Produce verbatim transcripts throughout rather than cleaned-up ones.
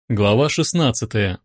Глава шестнадцатая.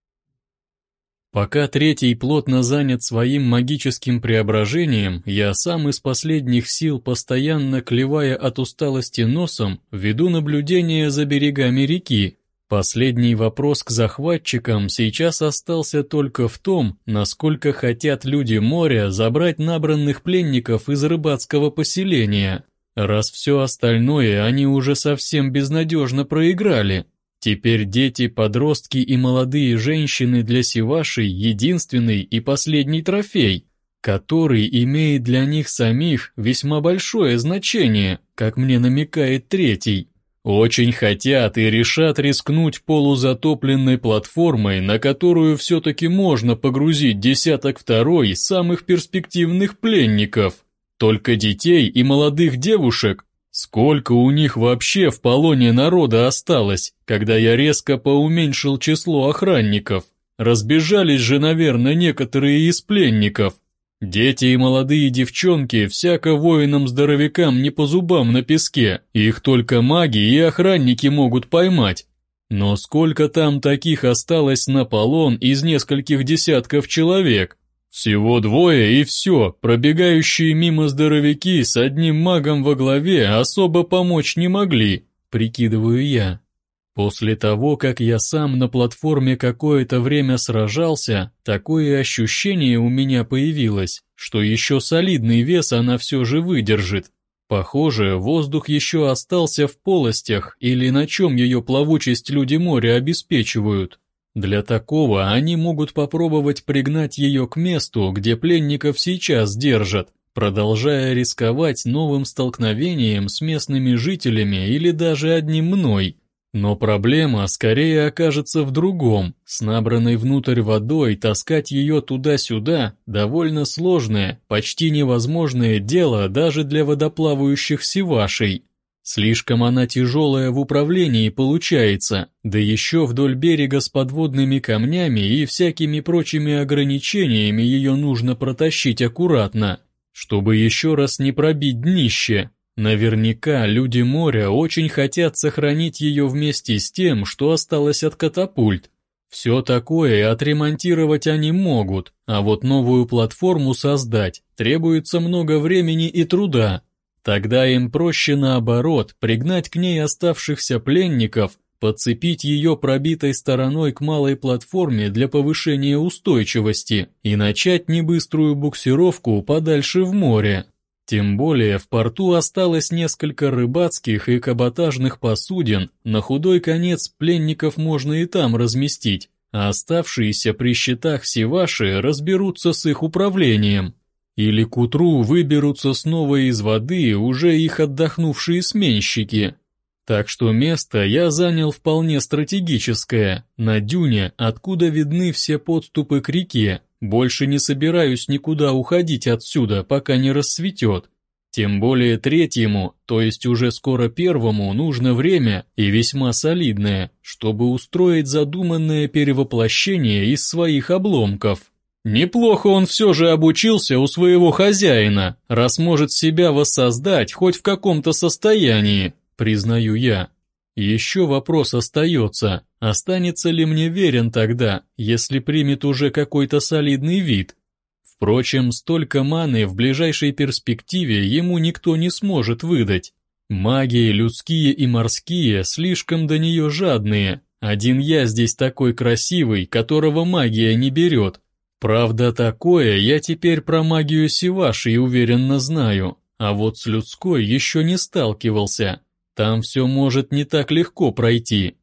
Пока третий плотно занят своим магическим преображением, я сам из последних сил, постоянно клевая от усталости носом, веду наблюдение за берегами реки. Последний вопрос к захватчикам сейчас остался только в том, насколько хотят люди моря забрать набранных пленников из рыбацкого поселения, раз все остальное они уже совсем безнадежно проиграли. Теперь дети, подростки и молодые женщины для Сивашей единственный и последний трофей, который имеет для них самих весьма большое значение, как мне намекает третий. Очень хотят и решат рискнуть полузатопленной платформой, на которую все-таки можно погрузить десяток второй самых перспективных пленников, только детей и молодых девушек. Сколько у них вообще в полоне народа осталось, когда я резко поуменьшил число охранников? Разбежались же, наверное, некоторые из пленников. Дети и молодые девчонки всяко воинам-здоровякам не по зубам на песке, их только маги и охранники могут поймать. Но сколько там таких осталось на полон из нескольких десятков человек? Всего двое и все, пробегающие мимо здоровяки с одним магом во главе особо помочь не могли, прикидываю я. После того, как я сам на платформе какое-то время сражался, такое ощущение у меня появилось, что еще солидный вес она все же выдержит. Похоже, воздух еще остался в полостях или на чем ее плавучесть люди моря обеспечивают. Для такого они могут попробовать пригнать ее к месту, где пленников сейчас держат, продолжая рисковать новым столкновением с местными жителями или даже одним мной. Но проблема скорее окажется в другом. С набранной внутрь водой таскать ее туда-сюда довольно сложное, почти невозможное дело даже для водоплавающих сивашей. Слишком она тяжелая в управлении получается, да еще вдоль берега с подводными камнями и всякими прочими ограничениями ее нужно протащить аккуратно, чтобы еще раз не пробить днище. Наверняка люди моря очень хотят сохранить ее вместе с тем, что осталось от катапульт. Все такое отремонтировать они могут, а вот новую платформу создать требуется много времени и труда. Тогда им проще наоборот пригнать к ней оставшихся пленников, подцепить ее пробитой стороной к малой платформе для повышения устойчивости и начать небыструю буксировку подальше в море. Тем более в порту осталось несколько рыбацких и каботажных посудин, на худой конец пленников можно и там разместить, а оставшиеся при счетах Сиваши разберутся с их управлением. Или к утру выберутся снова из воды уже их отдохнувшие сменщики. Так что место я занял вполне стратегическое, на дюне, откуда видны все подступы к реке. Больше не собираюсь никуда уходить отсюда, пока не рассветет. Тем более третьему, то есть уже скоро первому, нужно время и весьма солидное, чтобы устроить задуманное перевоплощение из своих обломков. Неплохо он все же обучился у своего хозяина, раз может себя воссоздать хоть в каком-то состоянии, признаю я. Еще вопрос остается, останется ли мне верен тогда, если примет уже какой-то солидный вид. Впрочем, столько маны в ближайшей перспективе ему никто не сможет выдать. Маги, людские и морские, слишком до нее жадные. Один я здесь такой красивый, которого магия не берет. Правда, такое я теперь про магию Сиваши уверенно знаю, а вот с людской еще не сталкивался. Там все может не так легко пройти.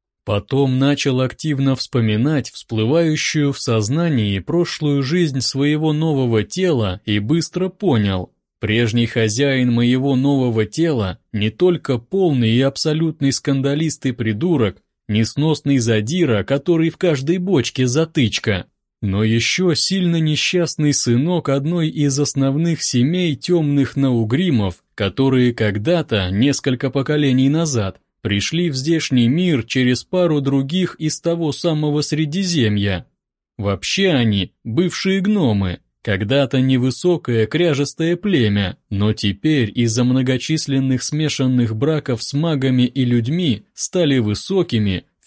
Потом начал активно вспоминать всплывающую в сознании прошлую жизнь своего нового тела и быстро понял, прежний хозяин моего нового тела не только полный и абсолютный скандалист и придурок, несносный задира, который в каждой бочке затычка, но еще сильно несчастный сынок одной из основных семей темных наугримов, которые когда-то, несколько поколений назад, пришли в здешний мир через пару других из того самого Средиземья. Вообще они бывшие гномы, когда-то невысокое кряжестое племя, но теперь из-за многочисленных смешанных браков с магами и людьми стали высокими,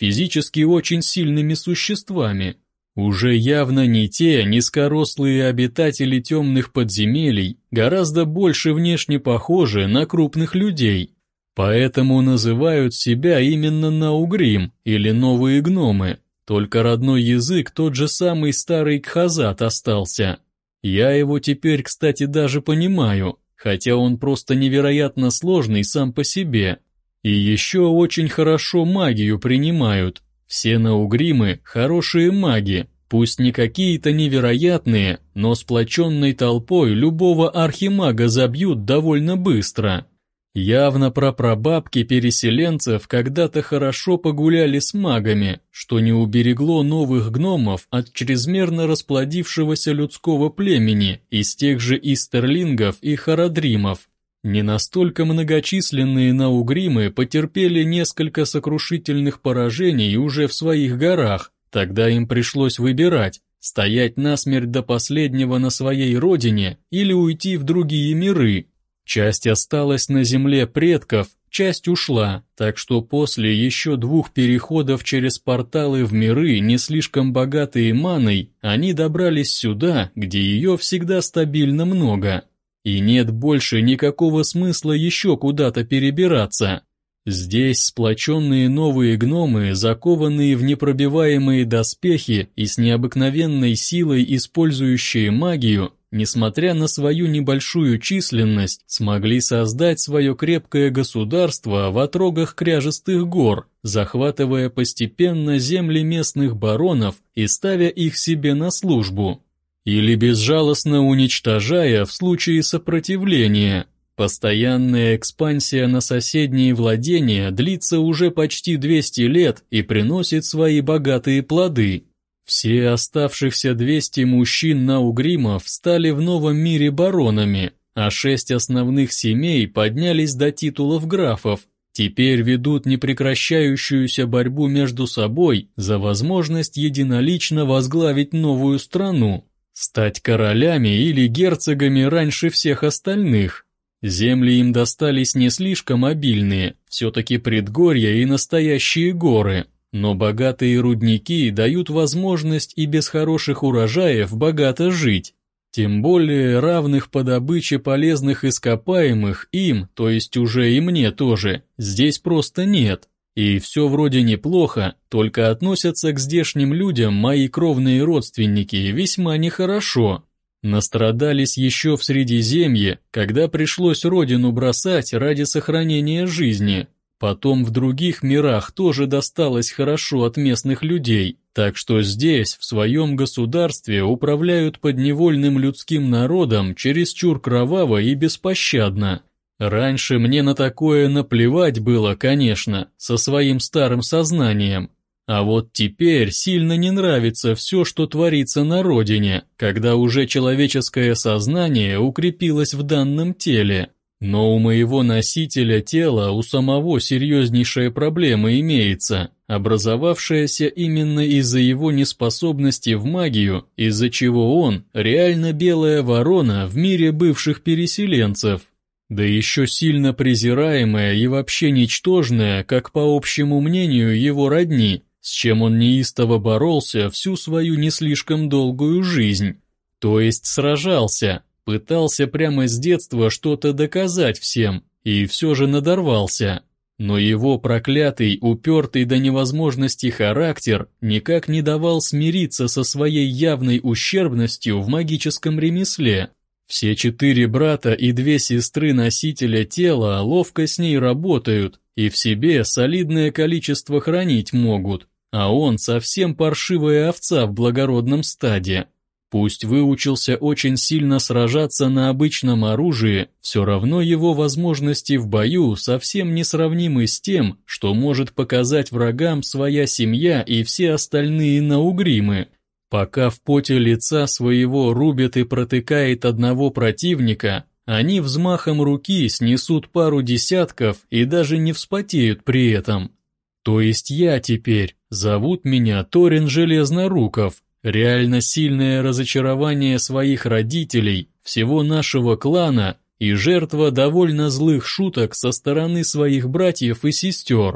физически очень сильными существами. Уже явно не те низкорослые обитатели темных подземелий, гораздо больше внешне похожи на крупных людей. Поэтому называют себя именно Наугрим или Новые Гномы, только родной язык тот же самый старый Кхазат остался. Я его теперь, кстати, даже понимаю, хотя он просто невероятно сложный сам по себе. И еще очень хорошо магию принимают. Все Наугримы – хорошие маги, пусть не какие-то невероятные, но сплоченной толпой любого архимага забьют довольно быстро. Явно прапрабабки переселенцев когда-то хорошо погуляли с магами, что не уберегло новых гномов от чрезмерно расплодившегося людского племени из тех же истерлингов и харадримов. Не настолько многочисленные наугримы потерпели несколько сокрушительных поражений уже в своих горах, тогда им пришлось выбирать, стоять насмерть до последнего на своей родине или уйти в другие миры. Часть осталась на земле предков, часть ушла, так что после еще двух переходов через порталы в миры, не слишком богатые маной, они добрались сюда, где ее всегда стабильно много. И нет больше никакого смысла еще куда-то перебираться. Здесь сплоченные новые гномы, закованные в непробиваемые доспехи и с необыкновенной силой использующие магию, несмотря на свою небольшую численность, смогли создать свое крепкое государство в отрогах кряжестых гор, захватывая постепенно земли местных баронов и ставя их себе на службу. Или безжалостно уничтожая в случае сопротивления. Постоянная экспансия на соседние владения длится уже почти двести лет и приносит свои богатые плоды. Все оставшихся двести мужчин-наугримов стали в новом мире баронами, а шесть основных семей поднялись до титулов графов, теперь ведут непрекращающуюся борьбу между собой за возможность единолично возглавить новую страну, стать королями или герцогами раньше всех остальных. Земли им достались не слишком обильные, все-таки предгорья и настоящие горы, но богатые рудники дают возможность и без хороших урожаев богато жить. Тем более равных по добыче полезных ископаемых им, то есть уже и мне тоже, здесь просто нет. И все вроде неплохо, только относятся к здешним людям мои кровные родственники весьма нехорошо. Настрадались еще в Средиземье, когда пришлось родину бросать ради сохранения жизни. Потом в других мирах тоже досталось хорошо от местных людей, так что здесь, в своем государстве, управляют подневольным людским народом чересчур кроваво и беспощадно. Раньше мне на такое наплевать было, конечно, со своим старым сознанием. А вот теперь сильно не нравится все, что творится на родине, когда уже человеческое сознание укрепилось в данном теле. Но у моего носителя тела у самого серьезнейшая проблема имеется, образовавшаяся именно из-за его неспособности в магию, из-за чего он реально белая ворона в мире бывших переселенцев. Да еще сильно презираемая и вообще ничтожная, как по общему мнению его родни, с чем он неистово боролся всю свою не слишком долгую жизнь. То есть сражался, пытался прямо с детства что-то доказать всем, и все же надорвался. Но его проклятый, упертый до невозможности характер никак не давал смириться со своей явной ущербностью в магическом ремесле. Все четыре брата и две сестры носителя тела ловко с ней работают и в себе солидное количество хранить могут, а он совсем паршивая овца в благородном стаде. Пусть выучился очень сильно сражаться на обычном оружии, все равно его возможности в бою совсем не сравнимы с тем, что может показать врагам своя семья и все остальные наугримы. Пока в поте лица своего рубит и протыкает одного противника, они взмахом руки снесут пару десятков и даже не вспотеют при этом. То есть я теперь, зовут меня Торин Железноруков, реально сильное разочарование своих родителей, всего нашего клана и жертва довольно злых шуток со стороны своих братьев и сестер.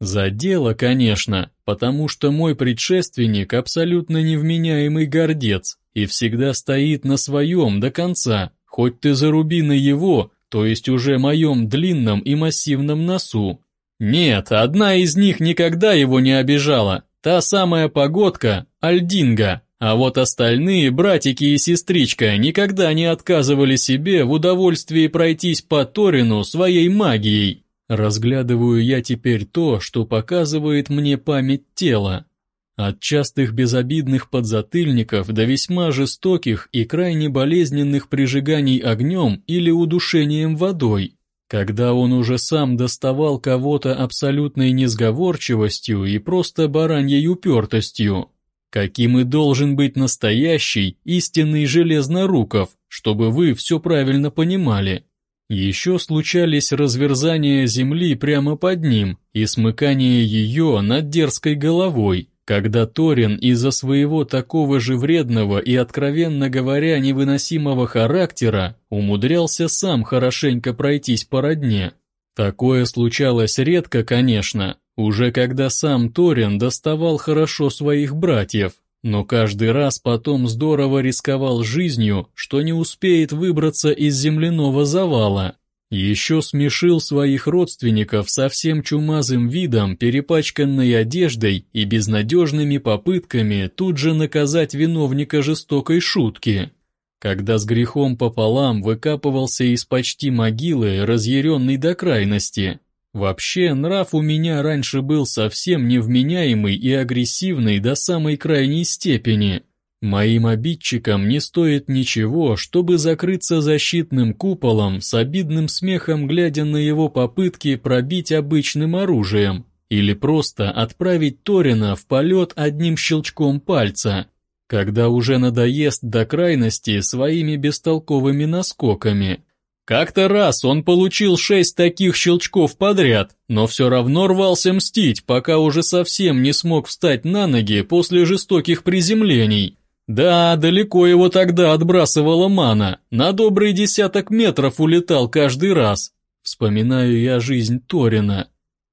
За дело, конечно, потому что мой предшественник абсолютно невменяемый гордец и всегда стоит на своем до конца, хоть ты заруби на его, то есть уже моем длинном и массивном носу. Нет, одна из них никогда его не обижала, та самая погодка, Альдинга, а вот остальные, братики и сестричка, никогда не отказывали себе в удовольствии пройтись по Торину своей магией. Разглядываю я теперь то, что показывает мне память тела. От частых безобидных подзатыльников до весьма жестоких и крайне болезненных прижиганий огнем или удушением водой, когда он уже сам доставал кого-то абсолютной несговорчивостью и просто бараньей упертостью, каким и должен быть настоящий, истинный Железноруков, чтобы вы все правильно понимали. Еще случались разверзания земли прямо под ним и смыкание ее над дерзкой головой, когда Торин из-за своего такого же вредного и, откровенно говоря, невыносимого характера умудрялся сам хорошенько пройтись по родне. Такое случалось редко, конечно, уже когда сам Торин доставал хорошо своих братьев, но каждый раз потом здорово рисковал жизнью, что не успеет выбраться из земляного завала. Еще смешил своих родственников совсем чумазым видом, перепачканной одеждой и безнадежными попытками тут же наказать виновника жестокой шутки, когда с грехом пополам выкапывался из почти могилы, разъяренный до крайности. Вообще, нрав у меня раньше был совсем невменяемый и агрессивный до самой крайней степени. Моим обидчикам не стоит ничего, чтобы закрыться защитным куполом с обидным смехом, глядя на его попытки пробить обычным оружием, или просто отправить Торина в полет одним щелчком пальца, когда уже надоест до крайности своими бестолковыми наскоками. Как-то раз он получил шесть таких щелчков подряд, но все равно рвался мстить, пока уже совсем не смог встать на ноги после жестоких приземлений. Да, далеко его тогда отбрасывала мана, на добрый десяток метров улетал каждый раз. Вспоминаю я жизнь Торина.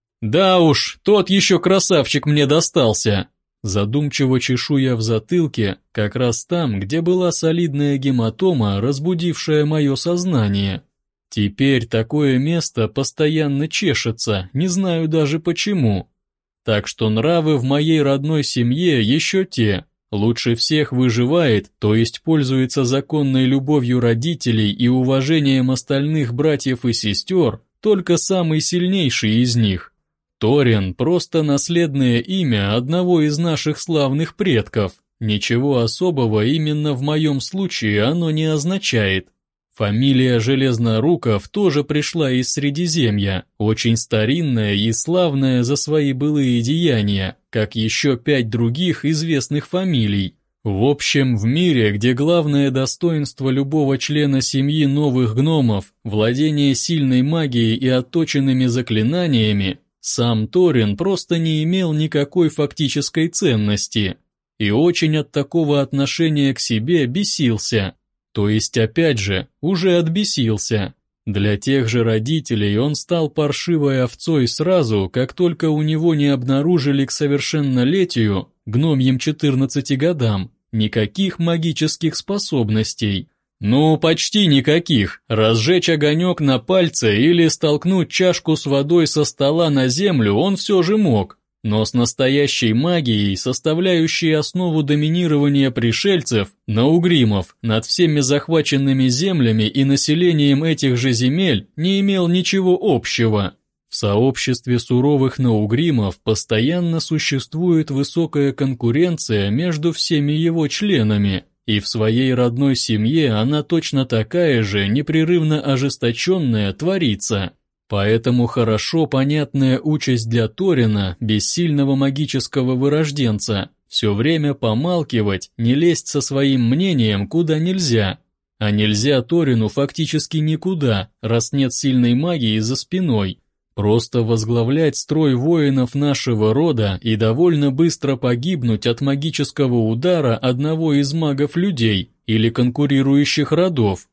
Да уж, тот еще красавчик мне достался. Задумчиво чешу я в затылке, как раз там, где была солидная гематома, разбудившая мое сознание. Теперь такое место постоянно чешется, не знаю даже почему. Так что нравы в моей родной семье еще те. Лучше всех выживает, то есть пользуется законной любовью родителей и уважением остальных братьев и сестер, только самый сильнейший из них. Торин – просто наследное имя одного из наших славных предков. Ничего особого именно в моем случае оно не означает. Фамилия Железноруков тоже пришла из Средиземья, очень старинная и славная за свои былые деяния, как еще пять других известных фамилий. В общем, в мире, где главное достоинство любого члена семьи новых гномов – владение сильной магией и отточенными заклинаниями, сам Торин просто не имел никакой фактической ценности и очень от такого отношения к себе бесился, то есть опять же, уже отбесился. Для тех же родителей он стал паршивой овцой сразу, как только у него не обнаружили к совершеннолетию, гномьим четырнадцати годам, никаких магических способностей. Ну, почти никаких. Разжечь огонек на пальце или столкнуть чашку с водой со стола на землю он все же мог, но с настоящей магией, составляющей основу доминирования пришельцев, наугримов, над всеми захваченными землями и населением этих же земель, не имел ничего общего. В сообществе суровых наугримов постоянно существует высокая конкуренция между всеми его членами, и в своей родной семье она точно такая же непрерывно ожесточенная творится. Поэтому хорошо понятная участь для Торина, бессильного магического вырожденца, все время помалкивать, не лезть со своим мнением куда нельзя. А нельзя Торину фактически никуда, раз нет сильной магии за спиной. Просто возглавлять строй воинов нашего рода и довольно быстро погибнуть от магического удара одного из магов-людей или конкурирующих родов.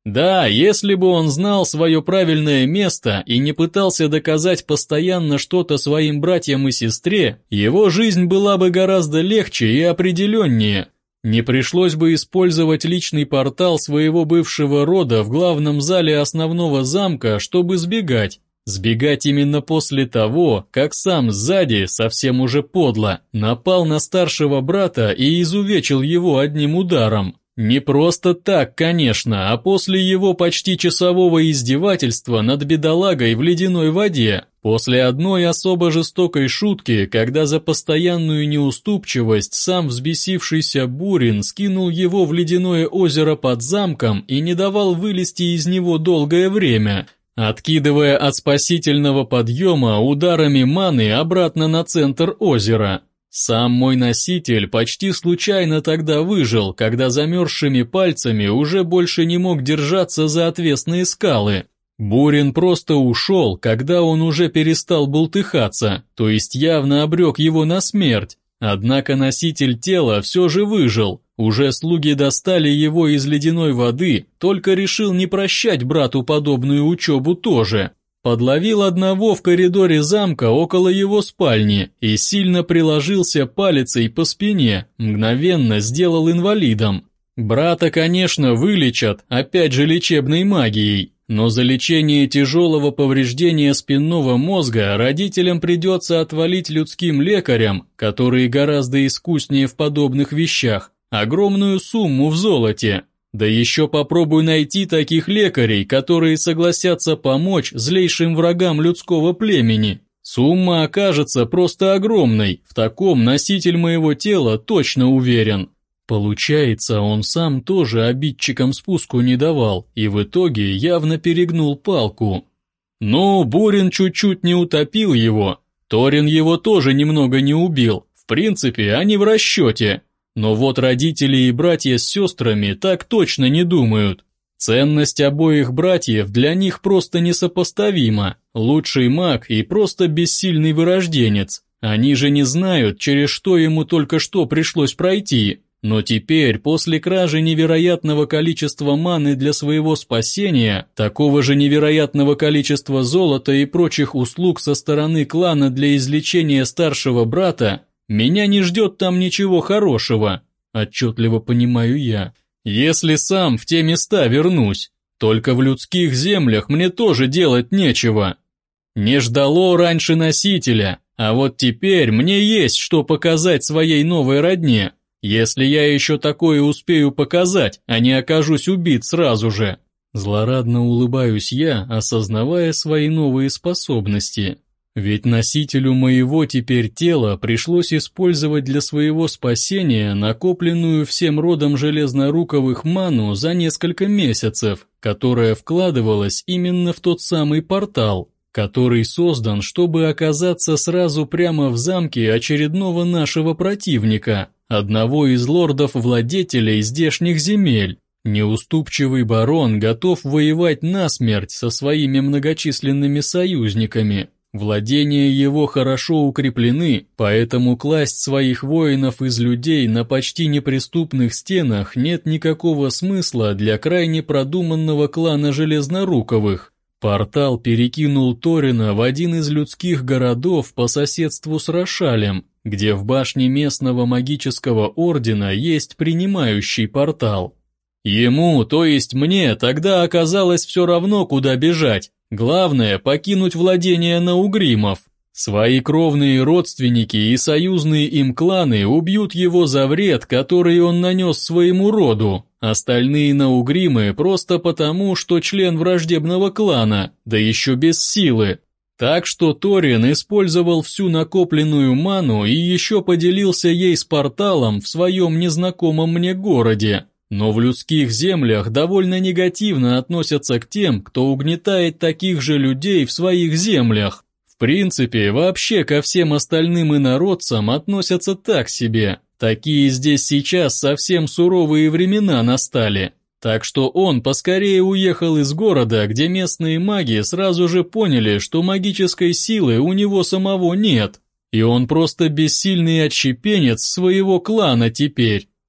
Да, если бы он знал свое правильное место и не пытался доказать постоянно что-то своим братьям и сестре, его жизнь была бы гораздо легче и определеннее. Не пришлось бы использовать личный портал своего бывшего рода в главном зале основного замка, чтобы сбегать. Сбегать именно после того, как сам сзади, совсем уже подло, напал на старшего брата и изувечил его одним ударом. Не просто так, конечно, а после его почти часового издевательства над бедолагой в ледяной воде, после одной особо жестокой шутки, когда за постоянную неуступчивость сам взбесившийся Бурин скинул его в ледяное озеро под замком и не давал вылезти из него долгое время, откидывая от спасительного подъема ударами маны обратно на центр озера. Сам мой носитель почти случайно тогда выжил, когда замерзшими пальцами уже больше не мог держаться за отвесные скалы. Бурин просто ушел, когда он уже перестал бултыхаться, то есть явно обрек его на смерть. Однако носитель тела все же выжил, уже слуги достали его из ледяной воды, только решил не прощать брату подобную учебу тоже. Подловил одного в коридоре замка около его спальни и сильно приложился палицей по спине, мгновенно сделал инвалидом. Брата, конечно, вылечат, опять же лечебной магией, но за лечение тяжелого повреждения спинного мозга родителям придется отвалить людским лекарям, которые гораздо искуснее в подобных вещах, огромную сумму в золоте. Да еще попробуй найти таких лекарей, которые согласятся помочь злейшим врагам людского племени. Сумма окажется просто огромной, в таком носитель моего тела точно уверен. Получается, он сам тоже обидчикам спуску не давал и в итоге явно перегнул палку. Но Бурин чуть-чуть не утопил его, Торин его тоже немного не убил, в принципе, они в расчете. Но вот родители и братья с сестрами так точно не думают. Ценность обоих братьев для них просто несопоставима. Лучший маг и просто бессильный вырожденец. Они же не знают, через что ему только что пришлось пройти. Но теперь, после кражи невероятного количества маны для своего спасения, такого же невероятного количества золота и прочих услуг со стороны клана для излечения старшего брата, меня не ждет там ничего хорошего, отчетливо понимаю я, если сам в те места вернусь. Только в людских землях мне тоже делать нечего. Не ждало раньше носителя, а вот теперь мне есть что показать своей новой родне, если я еще такое успею показать, а не окажусь убит сразу же. Злорадно улыбаюсь я, осознавая свои новые способности. Ведь носителю моего теперь тела пришлось использовать для своего спасения накопленную всем родом железнорукавых ману за несколько месяцев, которая вкладывалась именно в тот самый портал, который создан, чтобы оказаться сразу прямо в замке очередного нашего противника, одного из лордов-владетелей здешних земель. Неуступчивый барон готов воевать насмерть со своими многочисленными союзниками. Владения его хорошо укреплены, поэтому класть своих воинов из людей на почти неприступных стенах нет никакого смысла для крайне продуманного клана Железнорукавых. Портал перекинул Торина в один из людских городов по соседству с Рошалем, где в башне местного магического ордена есть принимающий портал. Ему, то есть мне, тогда оказалось все равно, куда бежать. Главное – покинуть владения наугримов. Свои кровные родственники и союзные им кланы убьют его за вред, который он нанес своему роду. Остальные наугримы просто потому, что член враждебного клана, да еще без силы. Так что Торин использовал всю накопленную ману и еще поделился ей с порталом в своем незнакомом мне городе. Но в людских землях довольно негативно относятся к тем, кто угнетает таких же людей в своих землях. В принципе, вообще ко всем остальным инородцам относятся так себе. Такие здесь сейчас совсем суровые времена настали. Так что он поскорее уехал из города, где местные маги сразу же поняли, что магической силы у него самого нет. И он просто бессильный отщепенец своего клана теперь.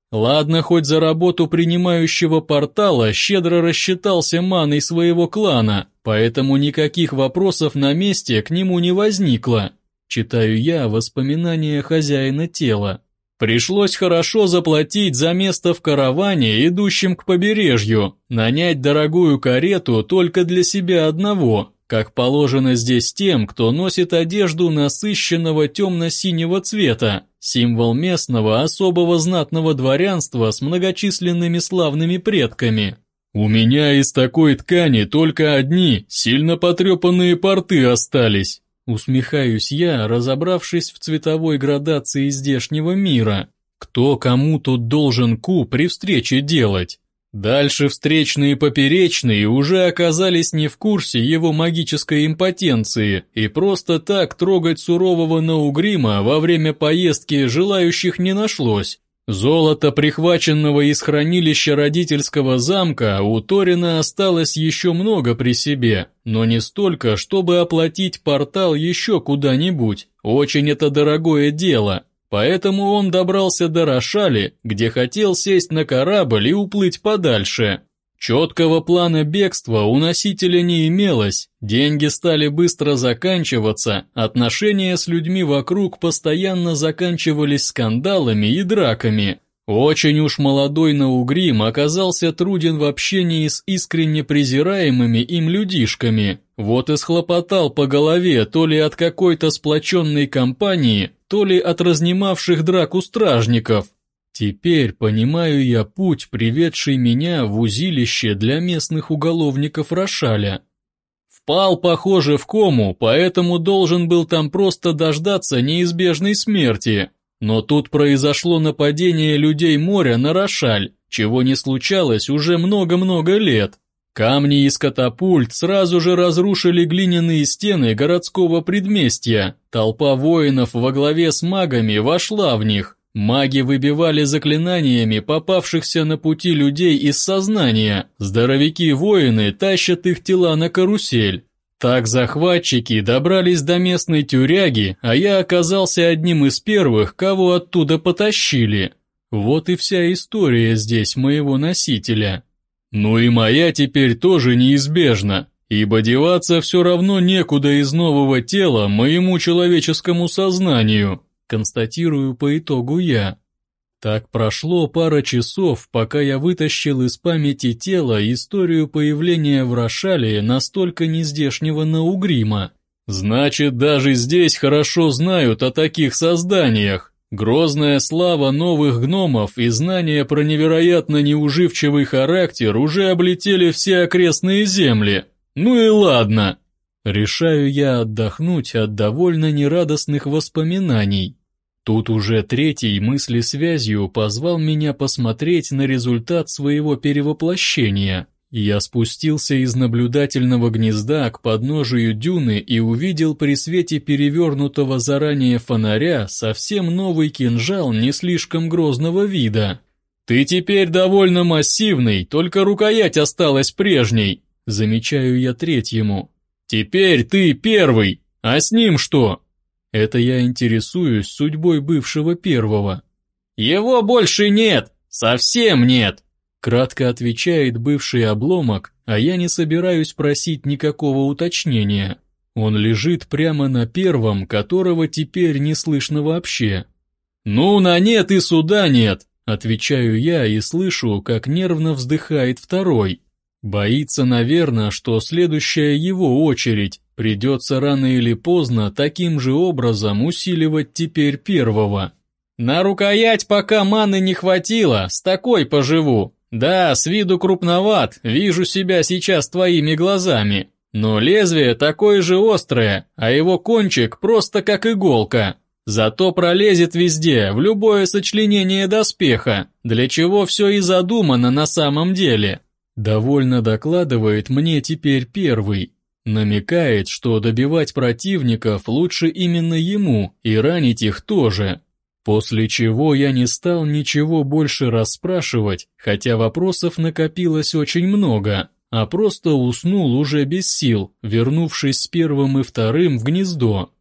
Ладно, хоть за работу принимающего портала щедро рассчитался маной своего клана, поэтому никаких вопросов на месте к нему не возникло. Читаю я воспоминания хозяина тела. Пришлось хорошо заплатить за место в караване, идущем к побережью, нанять дорогую карету только для себя одного, как положено здесь тем, кто носит одежду насыщенного темно-синего цвета, символ местного особого знатного дворянства с многочисленными славными предками. У меня из такой ткани только одни, сильно потрепанные порты остались. Усмехаюсь я, разобравшись в цветовой градации здешнего мира. Кто кому тут должен ку при встрече делать? Дальше встречные и поперечные уже оказались не в курсе его магической импотенции, и просто так трогать сурового Наугрима во время поездки желающих не нашлось. Золото, прихваченного из хранилища родительского замка, у Торина осталось еще много при себе, но не столько, чтобы оплатить портал еще куда-нибудь. Очень это дорогое дело. Поэтому он добрался до Рошали, где хотел сесть на корабль и уплыть подальше. Четкого плана бегства у носителя не имелось, деньги стали быстро заканчиваться, отношения с людьми вокруг постоянно заканчивались скандалами и драками. Очень уж молодой Наугрим оказался труден в общении с искренне презираемыми им людишками, вот и схлопотал по голове то ли от какой-то сплоченной компании, то ли от разнимавших драку стражников. Теперь понимаю я путь, приведший меня в узилище для местных уголовников Рошаля. Впал, похоже, в кому, поэтому должен был там просто дождаться неизбежной смерти. Но тут произошло нападение людей моря на Рошаль, чего не случалось уже много-много лет. Камни из катапульт сразу же разрушили глиняные стены городского предместья. Толпа воинов во главе с магами вошла в них. Маги выбивали заклинаниями попавшихся на пути людей из сознания, здоровяки-воины тащат их тела на карусель. Так захватчики добрались до местной тюряги, а я оказался одним из первых, кого оттуда потащили. Вот и вся история здесь моего носителя. Ну и моя теперь тоже неизбежна, ибо деваться все равно некуда из нового тела моему человеческому сознанию. Констатирую по итогу я. Так прошло пара часов, пока я вытащил из памяти тела историю появления в Рошале настолько нездешнего Наугрима. Значит, даже здесь хорошо знают о таких созданиях. Грозная слава новых гномов и знания про невероятно неуживчивый характер уже облетели все окрестные земли. Ну и ладно. Решаю я отдохнуть от довольно нерадостных воспоминаний. Тут уже третий мыслесвязью позвал меня посмотреть на результат своего перевоплощения. Я спустился из наблюдательного гнезда к подножию дюны и увидел при свете перевернутого заранее фонаря совсем новый кинжал не слишком грозного вида. «Ты теперь довольно массивный, только рукоять осталась прежней», замечаю я третьему. «Теперь ты первый, а с ним что?» Это я интересуюсь судьбой бывшего первого. «Его больше нет, совсем нет», кратко отвечает бывший обломок, а я не собираюсь просить никакого уточнения. Он лежит прямо на первом, которого теперь не слышно вообще. «Ну, на нет и суда нет», отвечаю я и слышу, как нервно вздыхает второй. Боится, наверное, что следующая его очередь. Придется рано или поздно таким же образом усиливать теперь первого. На рукоять пока маны не хватило, с такой поживу. Да, с виду крупноват, вижу себя сейчас твоими глазами. Но лезвие такое же острое, а его кончик просто как иголка. Зато пролезет везде, в любое сочленение доспеха, для чего все и задумано на самом деле. Довольно докладывает мне теперь первый. Намекает, что добивать противников лучше именно ему и ранить их тоже. После чего я не стал ничего больше расспрашивать, хотя вопросов накопилось очень много, а просто уснул уже без сил, вернувшись с первым и вторым в гнездо.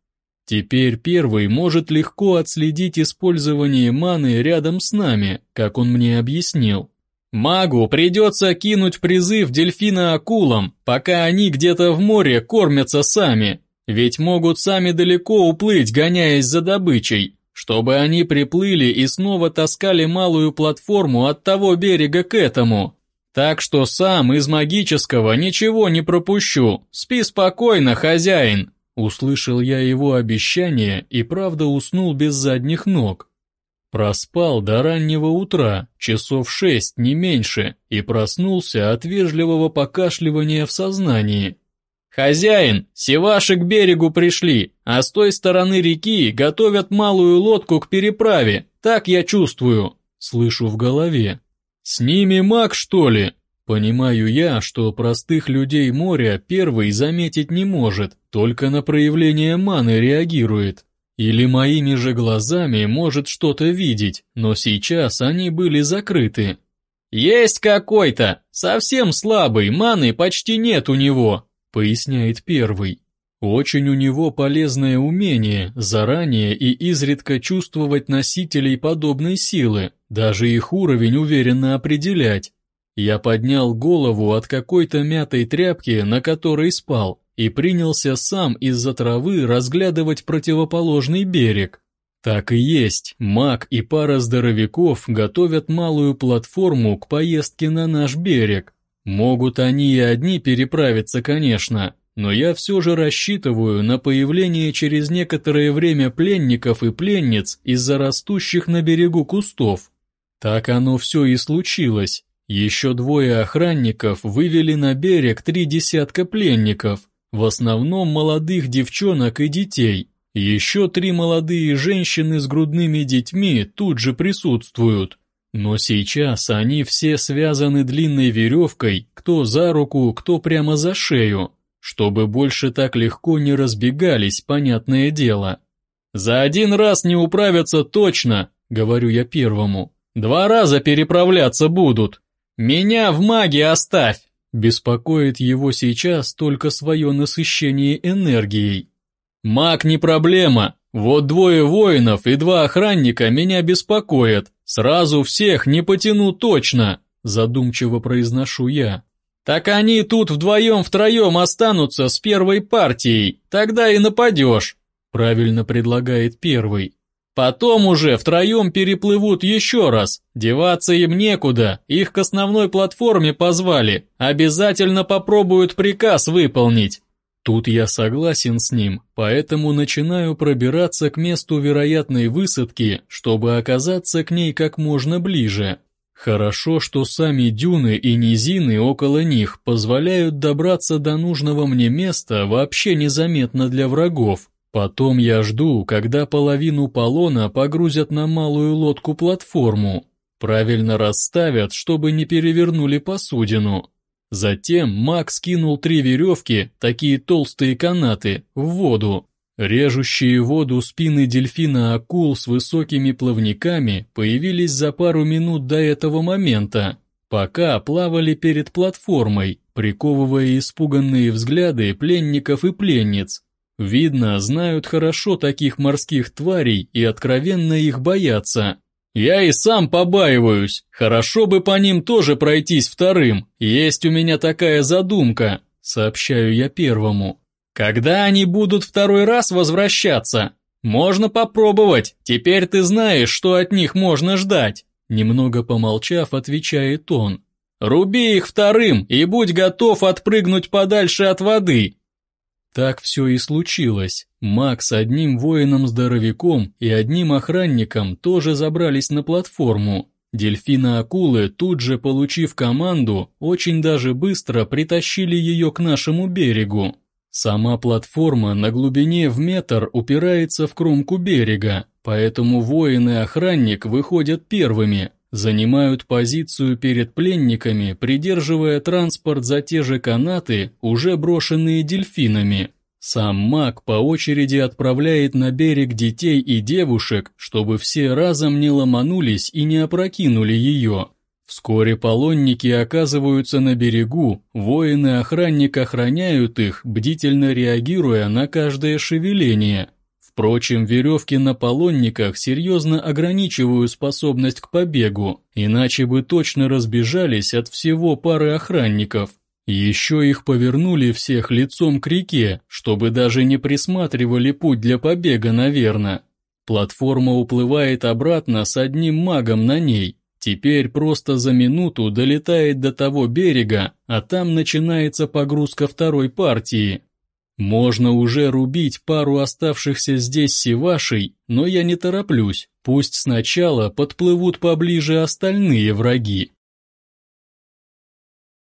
Теперь первый может легко отследить использование маны рядом с нами, как он мне объяснил. Магу придется кинуть призыв дельфина-акулам, пока они где-то в море кормятся сами, ведь могут сами далеко уплыть, гоняясь за добычей, чтобы они приплыли и снова таскали малую платформу от того берега к этому. Так что сам из магического ничего не пропущу, спи спокойно, хозяин. Услышал я его обещание и правда уснул без задних ног. Проспал до раннего утра, часов шесть, не меньше, и проснулся от вежливого покашливания в сознании. «Хозяин, севаши к берегу пришли, а с той стороны реки готовят малую лодку к переправе, так я чувствую», слышу в голове. «С ними маг, что ли?» Понимаю я, что простых людей моря первый заметить не может, только на проявление маны реагирует. Или моими же глазами может что-то видеть, но сейчас они были закрыты. «Есть какой-то, совсем слабый, маны почти нет у него», поясняет первый. Очень у него полезное умение заранее и изредка чувствовать носителей подобной силы, даже их уровень уверенно определять. Я поднял голову от какой-то мятой тряпки, на которой спал, и принялся сам из-за травы разглядывать противоположный берег. Так и есть, маг и пара здоровяков готовят малую платформу к поездке на наш берег. Могут они и одни переправиться, конечно, но я все же рассчитываю на появление через некоторое время пленников и пленниц из-за растущих на берегу кустов. Так оно все и случилось. Еще двое охранников вывели на берег три десятка пленников, в основном молодых девчонок и детей. Еще три молодые женщины с грудными детьми тут же присутствуют. Но сейчас они все связаны длинной веревкой, кто за руку, кто прямо за шею, чтобы больше так легко не разбегались, понятное дело. «За один раз не управятся точно», — говорю я первому. «Два раза переправляться будут. Меня в маге оставь!» Беспокоит его сейчас только свое насыщение энергией. «Маг не проблема, вот двое воинов и два охранника меня беспокоят, сразу всех не потяну точно», задумчиво произношу я. «Так они тут вдвоем-втроем останутся с первой партией, тогда и нападешь», правильно предлагает первый. «Потом уже втроем переплывут еще раз, деваться им некуда, их к основной платформе позвали, обязательно попробуют приказ выполнить». Тут я согласен с ним, поэтому начинаю пробираться к месту вероятной высадки, чтобы оказаться к ней как можно ближе. Хорошо, что сами дюны и низины около них позволяют добраться до нужного мне места вообще незаметно для врагов. Потом я жду, когда половину полона погрузят на малую лодку-платформу. Правильно расставят, чтобы не перевернули посудину. Затем маг скинул три веревки, такие толстые канаты, в воду. Режущие воду спины дельфина-акул с высокими плавниками появились за пару минут до этого момента, пока плавали перед платформой, приковывая испуганные взгляды пленников и пленниц. Видно, знают хорошо таких морских тварей и откровенно их боятся. Я и сам побаиваюсь, хорошо бы по ним тоже пройтись вторым, есть у меня такая задумка, сообщаю я первому. Когда они будут второй раз возвращаться? Можно попробовать, теперь ты знаешь, что от них можно ждать. Немного помолчав, отвечает он. Руби их вторым и будь готов отпрыгнуть подальше от воды. Так все и случилось. Маг с одним воином-здоровяком и одним охранником тоже забрались на платформу. Дельфины-акулы, тут же получив команду, очень даже быстро притащили ее к нашему берегу. Сама платформа на глубине в метр упирается в кромку берега, поэтому воин и охранник выходят первыми, занимают позицию перед пленниками, придерживая транспорт за те же канаты, уже брошенные дельфинами. Сам маг по очереди отправляет на берег детей и девушек, чтобы все разом не ломанулись и не опрокинули ее. Вскоре полонники оказываются на берегу, воин и охранник охраняют их, бдительно реагируя на каждое шевеление. В Впрочем, веревки на полонниках серьезно ограничивают способность к побегу, иначе бы точно разбежались от всего пары охранников. Еще их повернули всех лицом к реке, чтобы даже не присматривали путь для побега, наверное. Платформа уплывает обратно с одним магом на ней. Теперь просто за минуту долетает до того берега, а там начинается погрузка второй партии. Можно уже рубить пару оставшихся здесь сивашей, но я не тороплюсь, пусть сначала подплывут поближе остальные враги.